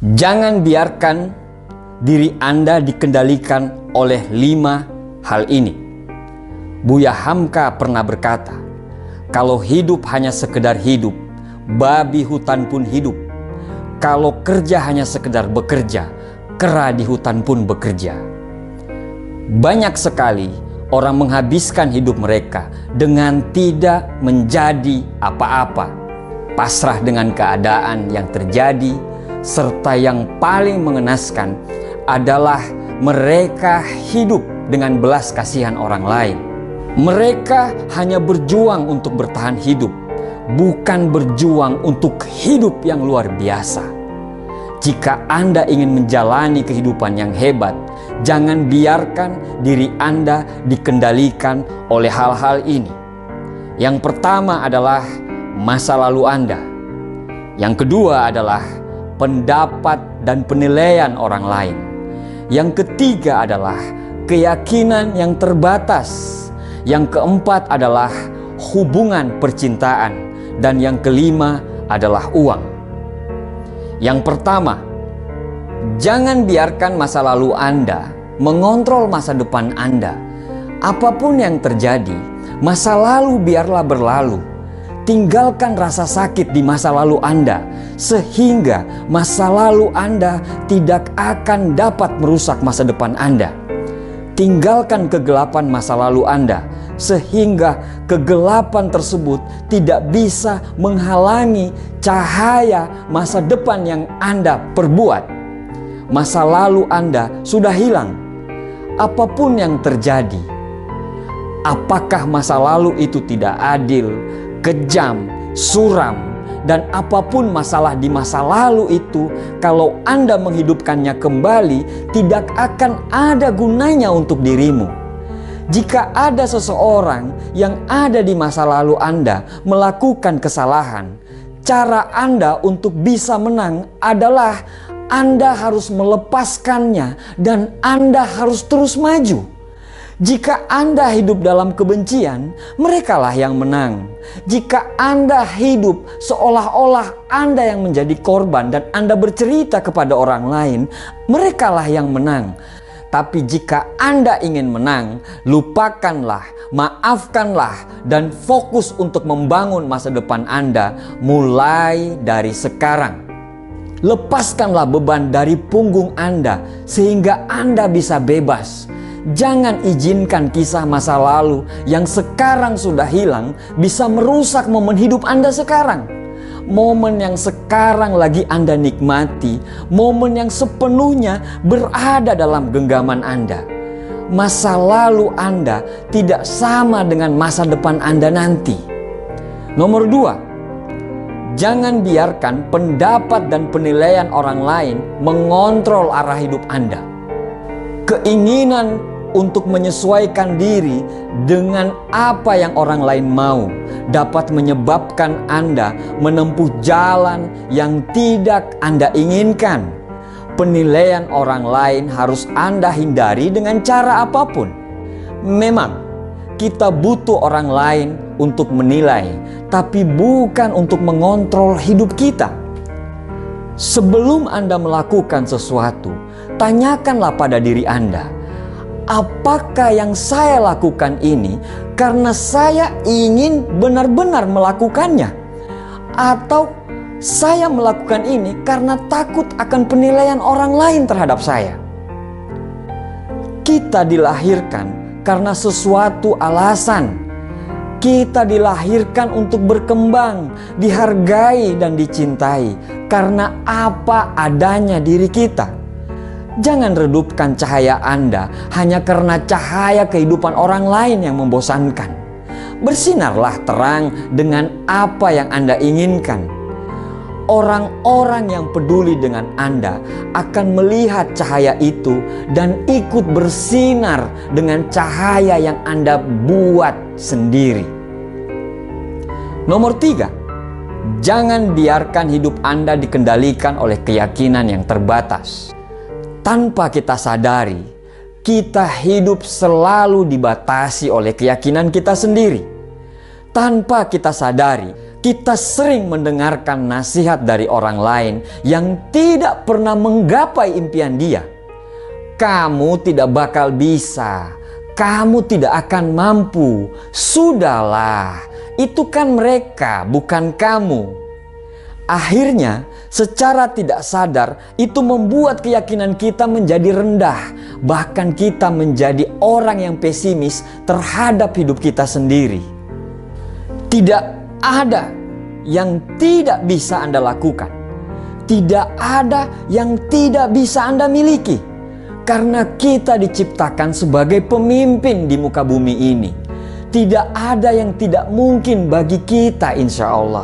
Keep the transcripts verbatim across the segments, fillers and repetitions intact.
Jangan biarkan diri Anda dikendalikan oleh lima hal ini. Buya Hamka pernah berkata, kalau hidup hanya sekedar hidup, babi hutan pun hidup. Kalau kerja hanya sekedar bekerja, kera di hutan pun bekerja. Banyak sekali orang menghabiskan hidup mereka dengan tidak menjadi apa-apa, pasrah dengan keadaan yang terjadi, serta yang paling mengenaskan adalah mereka hidup dengan belas kasihan orang lain. Mereka hanya berjuang untuk bertahan hidup, bukan berjuang untuk hidup yang luar biasa. Jika Anda ingin menjalani kehidupan yang hebat, jangan biarkan diri Anda dikendalikan oleh hal-hal ini. Yang pertama adalah masa lalu Anda. Yang kedua adalah pendapat dan penilaian orang lain. Yang ketiga adalah keyakinan yang terbatas. Yang keempat adalah hubungan percintaan. Dan yang kelima adalah uang. Yang pertama, jangan biarkan masa lalu Anda mengontrol masa depan Anda. Apapun yang terjadi, masa lalu biarlah berlalu. Tinggalkan rasa sakit di masa lalu Anda, sehingga masa lalu Anda tidak akan dapat merusak masa depan Anda. Tinggalkan kegelapan masa lalu Anda, sehingga kegelapan tersebut tidak bisa menghalangi cahaya masa depan yang Anda perbuat. Masa lalu Anda sudah hilang. Apapun yang terjadi, apakah masa lalu itu tidak adil, kejam, suram, dan apapun masalah di masa lalu itu, kalau Anda menghidupkannya kembali, tidak akan ada gunanya untuk dirimu. Jika ada seseorang yang ada di masa lalu Anda melakukan kesalahan, cara Anda untuk bisa menang adalah Anda harus melepaskannya dan Anda harus terus maju. Jika Anda hidup dalam kebencian, merekalah yang menang. Jika Anda hidup seolah-olah Anda yang menjadi korban dan Anda bercerita kepada orang lain, merekalah yang menang. Tapi jika Anda ingin menang, lupakanlah, maafkanlah, dan fokus untuk membangun masa depan Anda mulai dari sekarang. Lepaskanlah beban dari punggung Anda sehingga Anda bisa bebas. Jangan izinkan kisah masa lalu yang sekarang sudah hilang bisa merusak momen hidup Anda sekarang. Momen yang sekarang lagi Anda nikmati, momen yang sepenuhnya berada dalam genggaman Anda. Masa lalu Anda tidak sama dengan masa depan Anda nanti. Nomor dua, jangan biarkan pendapat dan penilaian orang lain mengontrol arah hidup Anda. Keinginan untuk menyesuaikan diri dengan apa yang orang lain mau dapat menyebabkan Anda menempuh jalan yang tidak Anda inginkan. Penilaian orang lain harus Anda hindari dengan cara apapun. Memang kita butuh orang lain untuk menilai, tapi bukan untuk mengontrol hidup kita. Sebelum Anda melakukan sesuatu, tanyakanlah pada diri Anda, apakah yang saya lakukan ini karena saya ingin benar-benar melakukannya? Atau saya melakukan ini karena takut akan penilaian orang lain terhadap saya? Kita dilahirkan karena sesuatu alasan. Kita dilahirkan untuk berkembang, dihargai dan dicintai karena apa adanya diri kita. Jangan redupkan cahaya Anda hanya karena cahaya kehidupan orang lain yang membosankan. Bersinarlah terang dengan apa yang Anda inginkan. Orang-orang yang peduli dengan Anda akan melihat cahaya itu dan ikut bersinar dengan cahaya yang Anda buat sendiri. Nomor tiga, jangan biarkan hidup Anda dikendalikan oleh keyakinan yang terbatas. Tanpa kita sadari, kita hidup selalu dibatasi oleh keyakinan kita sendiri. Tanpa kita sadari, Kita sering mendengarkan nasihat dari orang lain yang tidak pernah menggapai impian dia. Kamu tidak bakal bisa, kamu tidak akan mampu. Sudahlah, itu kan mereka, bukan kamu. Akhirnya, secara tidak sadar, itu membuat keyakinan kita menjadi rendah. Bahkan kita menjadi orang yang pesimis terhadap hidup kita sendiri. Tidak ada yang tidak bisa Anda lakukan. Tidak ada yang tidak bisa Anda miliki. Karena kita diciptakan sebagai pemimpin di muka bumi ini. Tidak ada yang tidak mungkin bagi kita, insya Allah.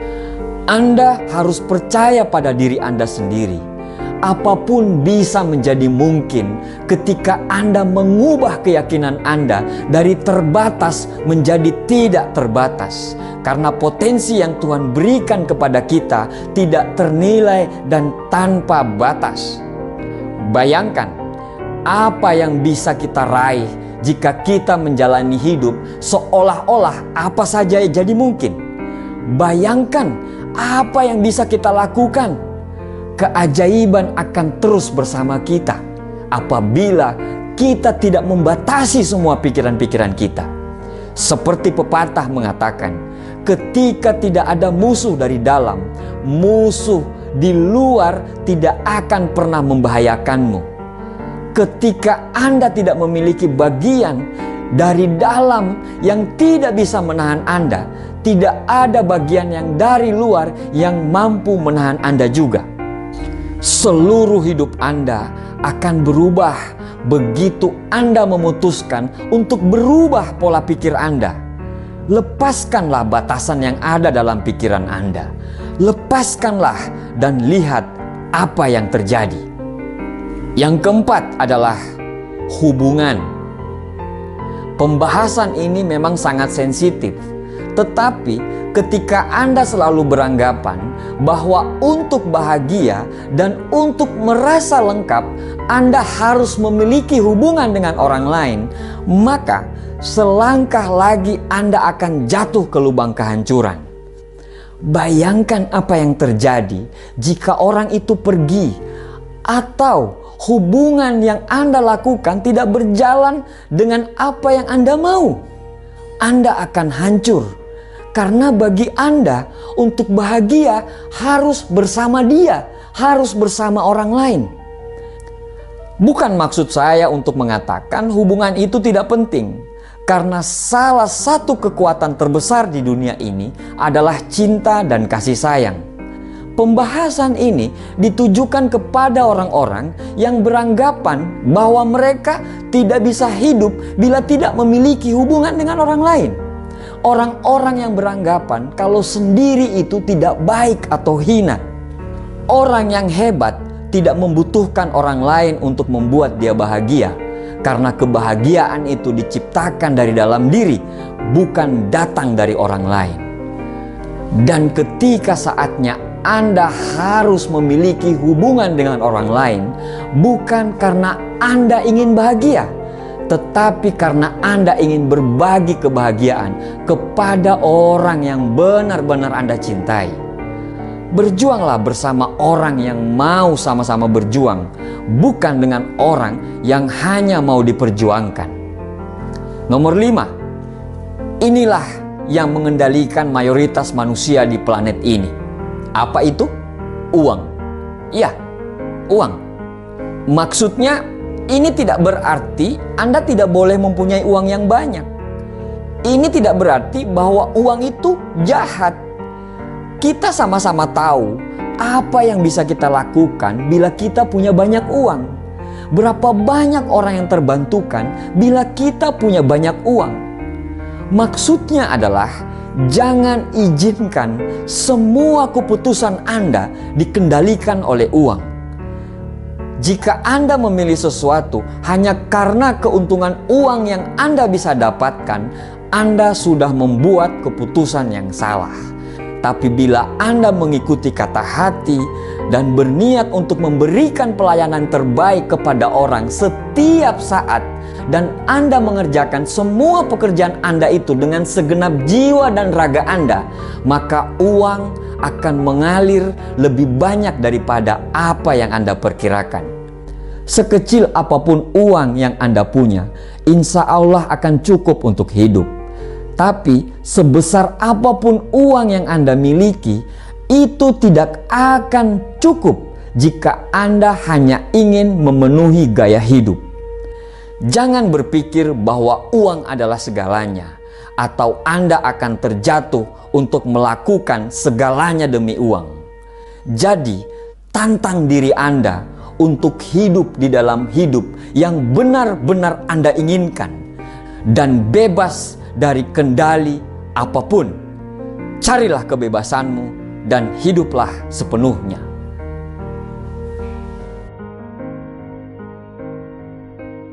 Anda harus percaya pada diri Anda sendiri. Apapun bisa menjadi mungkin ketika Anda mengubah keyakinan Anda dari terbatas menjadi tidak terbatas. Karena potensi yang Tuhan berikan kepada kita tidak ternilai dan tanpa batas. Bayangkan apa yang bisa kita raih jika kita menjalani hidup seolah-olah apa saja jadi mungkin. Bayangkan apa yang bisa kita lakukan. Keajaiban akan terus bersama kita apabila kita tidak membatasi semua pikiran-pikiran kita. Seperti pepatah mengatakan, ketika tidak ada musuh dari dalam, musuh di luar tidak akan pernah membahayakanmu. Ketika Anda tidak memiliki bagian dari dalam yang tidak bisa menahan Anda, tidak ada bagian yang dari luar yang mampu menahan Anda juga. Seluruh hidup Anda akan berubah begitu Anda memutuskan untuk berubah pola pikir Anda. Lepaskanlah batasan yang ada dalam pikiran Anda. Lepaskanlah dan lihat apa yang terjadi. Yang keempat adalah hubungan. Pembahasan ini memang sangat sensitif. Tetapi ketika Anda selalu beranggapan bahwa untuk bahagia dan untuk merasa lengkap Anda harus memiliki hubungan dengan orang lain, maka selangkah lagi Anda akan jatuh ke lubang kehancuran. Bayangkan apa yang terjadi jika orang itu pergi atau hubungan yang Anda lakukan tidak berjalan dengan apa yang Anda mau. Anda akan hancur. Karena bagi Anda untuk bahagia harus bersama dia, harus bersama orang lain. Bukan maksud saya untuk mengatakan hubungan itu tidak penting. Karena salah satu kekuatan terbesar di dunia ini adalah cinta dan kasih sayang. Pembahasan ini ditujukan kepada orang-orang yang beranggapan bahwa mereka tidak bisa hidup bila tidak memiliki hubungan dengan orang lain. Orang-orang yang beranggapan kalau sendiri itu tidak baik atau hina. Orang yang hebat tidak membutuhkan orang lain untuk membuat dia bahagia. Karena kebahagiaan itu diciptakan dari dalam diri, bukan datang dari orang lain. Dan ketika saatnya Anda harus memiliki hubungan dengan orang lain, bukan karena Anda ingin bahagia, tetapi karena Anda ingin berbagi kebahagiaan kepada orang yang benar-benar Anda cintai. Berjuanglah bersama orang yang mau sama-sama berjuang, bukan dengan orang yang hanya mau diperjuangkan. Nomor lima, inilah yang mengendalikan mayoritas manusia di planet ini. Apa itu? Uang. Ya, uang. Maksudnya ini tidak berarti Anda tidak boleh mempunyai uang yang banyak. Ini tidak berarti bahwa uang itu jahat. Kita sama-sama tahu apa yang bisa kita lakukan bila kita punya banyak uang. Berapa banyak orang yang terbantukan bila kita punya banyak uang. Maksudnya adalah jangan izinkan semua keputusan Anda dikendalikan oleh uang. Jika Anda memilih sesuatu hanya karena keuntungan uang yang Anda bisa dapatkan, Anda sudah membuat keputusan yang salah. Tapi bila Anda mengikuti kata hati dan berniat untuk memberikan pelayanan terbaik kepada orang setiap saat, dan Anda mengerjakan semua pekerjaan Anda itu dengan segenap jiwa dan raga Anda, maka uang akan mengalir lebih banyak daripada apa yang Anda perkirakan. Sekecil apapun uang yang Anda punya, insya Allah akan cukup untuk hidup. Tapi sebesar apapun uang yang Anda miliki, itu tidak akan cukup jika Anda hanya ingin memenuhi gaya hidup. Jangan berpikir bahwa uang adalah segalanya, atau Anda akan terjatuh untuk melakukan segalanya demi uang. Jadi, tantang diri Anda untuk hidup di dalam hidup yang benar-benar Anda inginkan, dan bebas dari kendali apapun. Carilah kebebasanmu dan hiduplah sepenuhnya.